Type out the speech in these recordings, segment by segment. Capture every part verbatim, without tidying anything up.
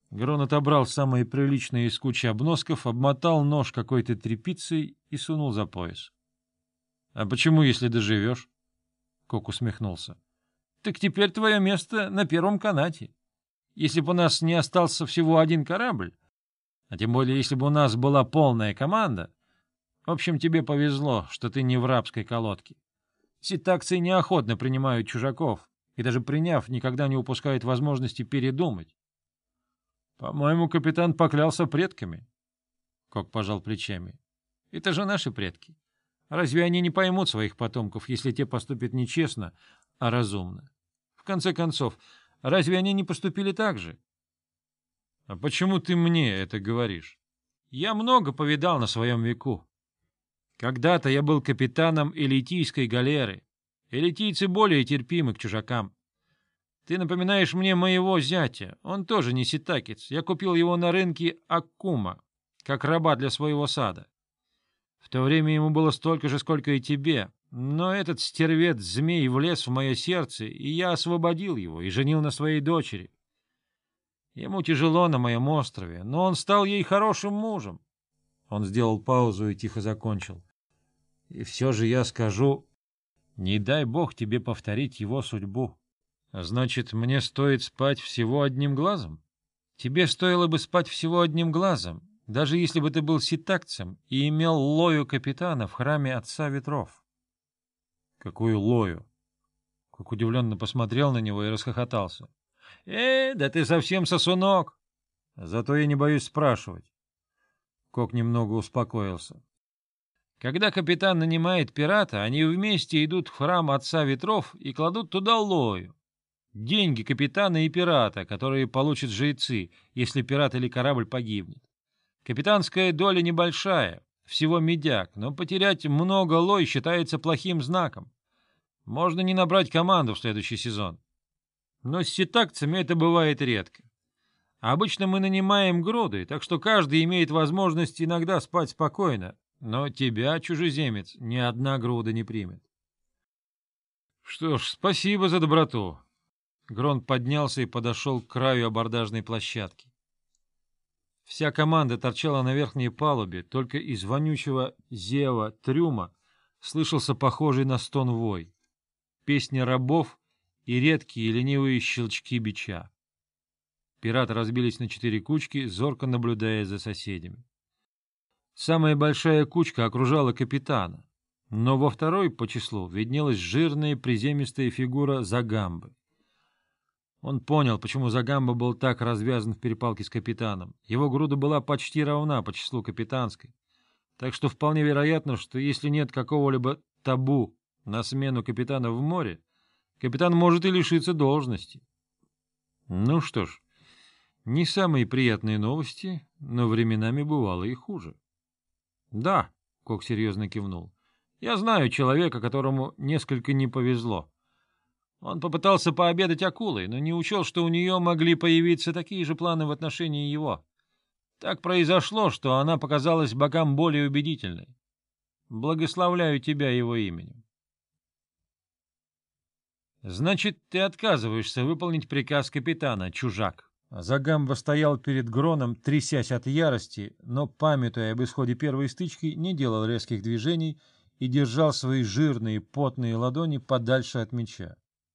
Грон отобрал самые приличные из кучи обносков, обмотал нож какой-то тряпицей и сунул за пояс. — А почему, если доживешь? Кок усмехнулся. — Так теперь твое место на первом канате. Если бы у нас не остался всего один корабль, а тем более если бы у нас была полная команда, в общем, тебе повезло, что ты не в рабской колодке. Ситакцы неохотно принимают чужаков, и даже приняв, никогда не упускают возможности передумать. — По-моему, капитан поклялся предками. Кок пожал плечами. — Это же наши предки. Разве они не поймут своих потомков, если те поступят не честно, а разумно? В конце концов, разве они не поступили так же? — А почему ты мне это говоришь? Я много повидал на своем веку. Когда-то я был капитаном элитийской галеры. Элитийцы более терпимы к чужакам. Ты напоминаешь мне моего зятя. Он тоже не ситакец. Я купил его на рынке Аккума, как раба для своего сада. В то время ему было столько же, сколько и тебе. Но этот стервец-змей влез в мое сердце, и я освободил его и женил на своей дочери. Ему тяжело на моем острове, но он стал ей хорошим мужем. Он сделал паузу и тихо закончил. И все же я скажу, не дай бог тебе повторить его судьбу. Значит, мне стоит спать всего одним глазом? Тебе стоило бы спать всего одним глазом, даже если бы ты был ситакцем и имел лою капитана в храме Отца Ветров. Какую лою? Кок удивленно посмотрел на него и расхохотался. Э, да ты совсем сосунок. Зато я не боюсь спрашивать. Кок немного успокоился. Когда капитан нанимает пирата, они вместе идут в храм Отца Ветров и кладут туда лою. Деньги капитана и пирата, которые получат жрецы, если пират или корабль погибнет. Капитанская доля небольшая, всего медяк, но потерять много лой считается плохим знаком. Можно не набрать команду в следующий сезон. Но с ситакцами это бывает редко. Обычно мы нанимаем груды, так что каждый имеет возможность иногда спать спокойно, но тебя, чужеземец, ни одна груда не примет. Что ж, спасибо за доброту. Грон поднялся и подошел к краю абордажной площадки. Вся команда торчала на верхней палубе, только из вонючего зева трюма слышался похожий на стон вой, песня рабов и редкие ленивые щелчки бича. Пираты разбились на четыре кучки, зорко наблюдая за соседями. Самая большая кучка окружала капитана, но во второй по числу виднелась жирная приземистая фигура Загамбы. Он понял, почему Загамба был так развязан в перепалке с капитаном. Его груда была почти равна по числу капитанской, так что вполне вероятно, что если нет какого-либо табу на смену капитана в море, капитан может и лишиться должности. Ну что ж, не самые приятные новости, но временами бывало и хуже. — Да, — Кок серьезно кивнул, — я знаю человека, которому несколько не повезло. Он попытался пообедать акулой, но не учел, что у нее могли появиться такие же планы в отношении его. Так произошло, что она показалась богам более убедительной. Благословляю тебя его именем. — Значит, ты отказываешься выполнить приказ капитана, чужак. Загамба стоял перед Гроном, трясясь от ярости, но, памятуя об исходе первой стычки, не делал резких движений и держал свои жирные, потные ладони подальше от меча.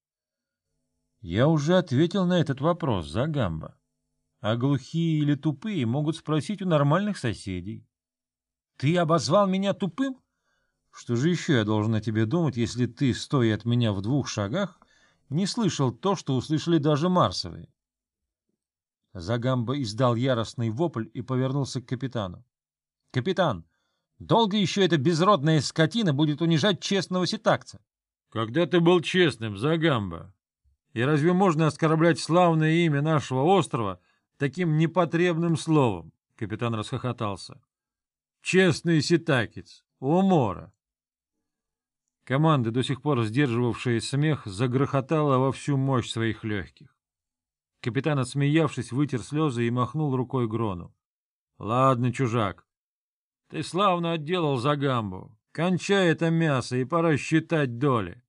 Я уже ответил на этот вопрос, Загамба. А глухие или тупые могут спросить у нормальных соседей. Ты обозвал меня тупым? Что же еще я должен о тебе думать, если ты, стоя от меня в двух шагах, не слышал то, что услышали даже марсовые? Загамба издал яростный вопль и повернулся к капитану. — Капитан, долго еще эта безродная скотина будет унижать честного ситакца? — Когда ты был честным, Загамба? И разве можно оскорблять славное имя нашего острова таким непотребным словом? Капитан расхохотался. — Честный ситакец, умора. Команда, до сих пор сдерживавшая смех, загрохотала во всю мощь своих легких. Капитан, отсмеявшись, вытер слезы и махнул рукой Грону. — Ладно, чужак, ты славно отделал Загамбу. Кончай это мясо, и пора считать доли.